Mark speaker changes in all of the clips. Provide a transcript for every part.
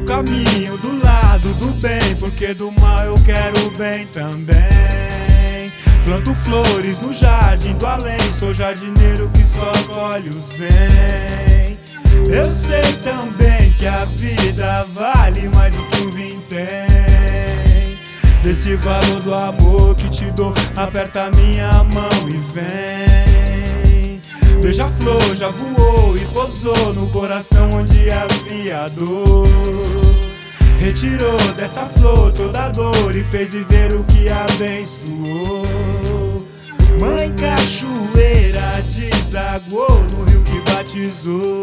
Speaker 1: caminho do lado do bem, porque do mal eu quero o bem também. Planto flores no jardim do além, sou jardineiro que só colhe o zen. Eu sei também que a vida vale mais do que um vintém. Desse valor do amor que te dou, aperta minha mão e vem. Beija-flor já voou e pousou no coração onde havia dor. Retirou dessa flor toda a dor e fez viver o que abençoou. Mãe cachoeira desaguou no rio que batizou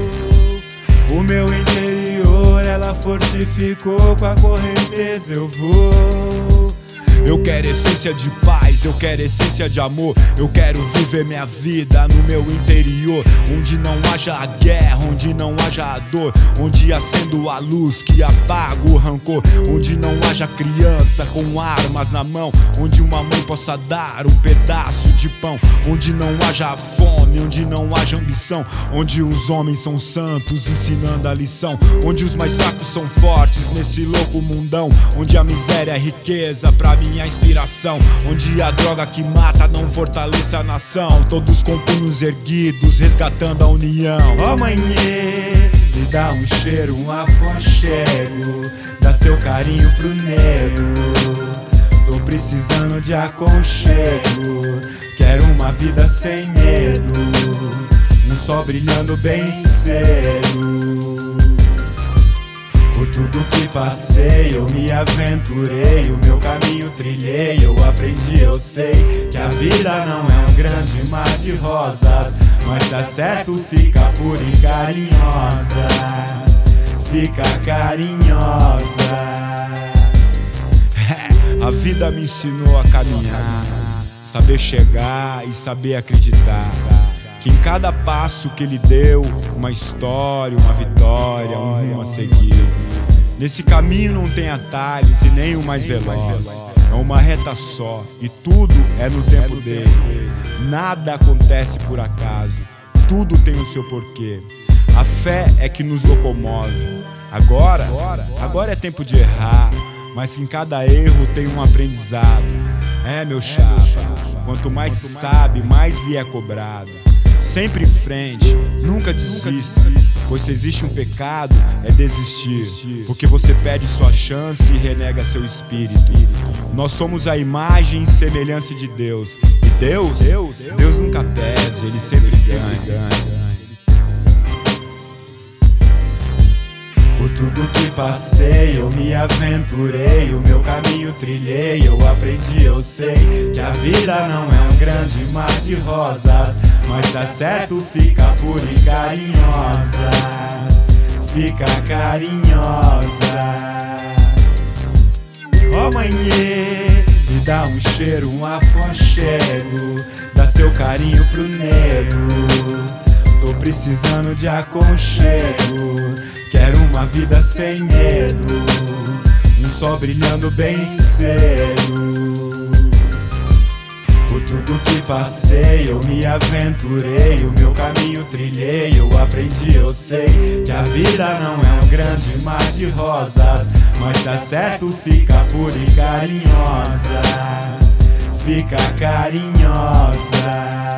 Speaker 1: o meu interior, ela fortificou, com a correnteza eu vou.
Speaker 2: Eu quero essência de paz, eu quero essência de amor. Eu quero viver minha vida no meu interior, onde não haja guerra, onde não haja dor, onde acendo a luz que apaga o rancor, onde não haja criança com armas na mão, onde uma mãe possa dar um pedaço de pão, onde não haja fome, onde não haja ambição, onde os homens são santos ensinando a lição, onde os mais fracos são fortes nesse louco mundão, onde a miséria é riqueza pra minha inspiração, onde a droga que mata não fortalece a nação, todos com punhos erguidos resgatando a união.
Speaker 1: Ó manhê, me dá um cheiro, um aconchego, dá seu carinho pro nego. Tô precisando de aconchego, quero uma vida sem medo, um sol brilhando bem cedo. Por tudo que passei, eu me aventurei, o meu caminho trilhei, eu aprendi, eu sei que a vida não é um grande mar de rosas, mas tá certo, fica pura e carinhosa, fica carinhosa.
Speaker 2: A vida me ensinou a caminhar, saber chegar e saber acreditar que em cada passo que ele deu, uma história, uma vitória, um rumo a seguir. Nesse caminho não tem atalhos e nem o mais veloz, é uma reta só e tudo é no tempo dele. Nada acontece por acaso, tudo tem o seu porquê. A fé é que nos locomove. Agora é tempo de errar, mas em cada erro tem um aprendizado. É, meu chapa, quanto mais sabe, mais lhe é cobrado. Sempre em frente, nunca desista, pois se existe um pecado, é desistir, porque você perde sua chance e renega seu espírito. Nós somos a imagem e semelhança de Deus, e Deus nunca perde, Ele sempre ganha.
Speaker 1: Por tudo que passei, eu me aventurei, o meu caminho trilhei, eu aprendi, eu sei que a vida não é um grande mar de rosas, mas tá certo, fica pura e carinhosa, fica carinhosa. Ó manhê, me dá um cheiro, um aconchego, dá seu carinho pro nego. Tô precisando de aconchego, quero uma vida sem medo, um sol brilhando bem cedo. Por tudo que passei, eu me aventurei, o meu caminho trilhei, eu aprendi, eu sei que a vida não é um grande mar de rosas, mas tá certo, fica pura e carinhosa, fica carinhosa.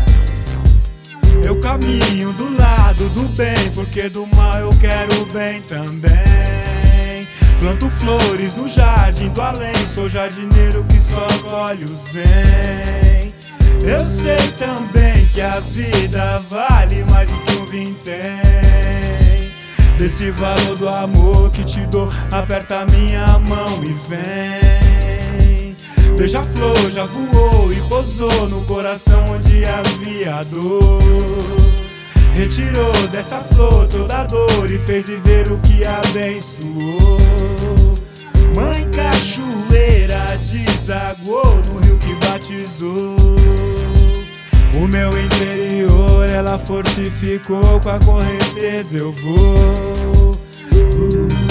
Speaker 1: Eu caminho do lado do bem, porque do mal eu quero o bem também. Planto flores no jardim do além, sou jardineiro que só colhe o zen. Eu sei também que a vida vale mais do que um vintém. Desse valor do amor que te dou, aperta minha mão e vem. Beija-flor já voou e pousou no coração onde havia dor. Retirou dessa flor toda a dor e fez viver o que abençoou. Mãe cachoeira desaguou no rio que batizou o meu interior, ela fortificou, com a correnteza eu vou.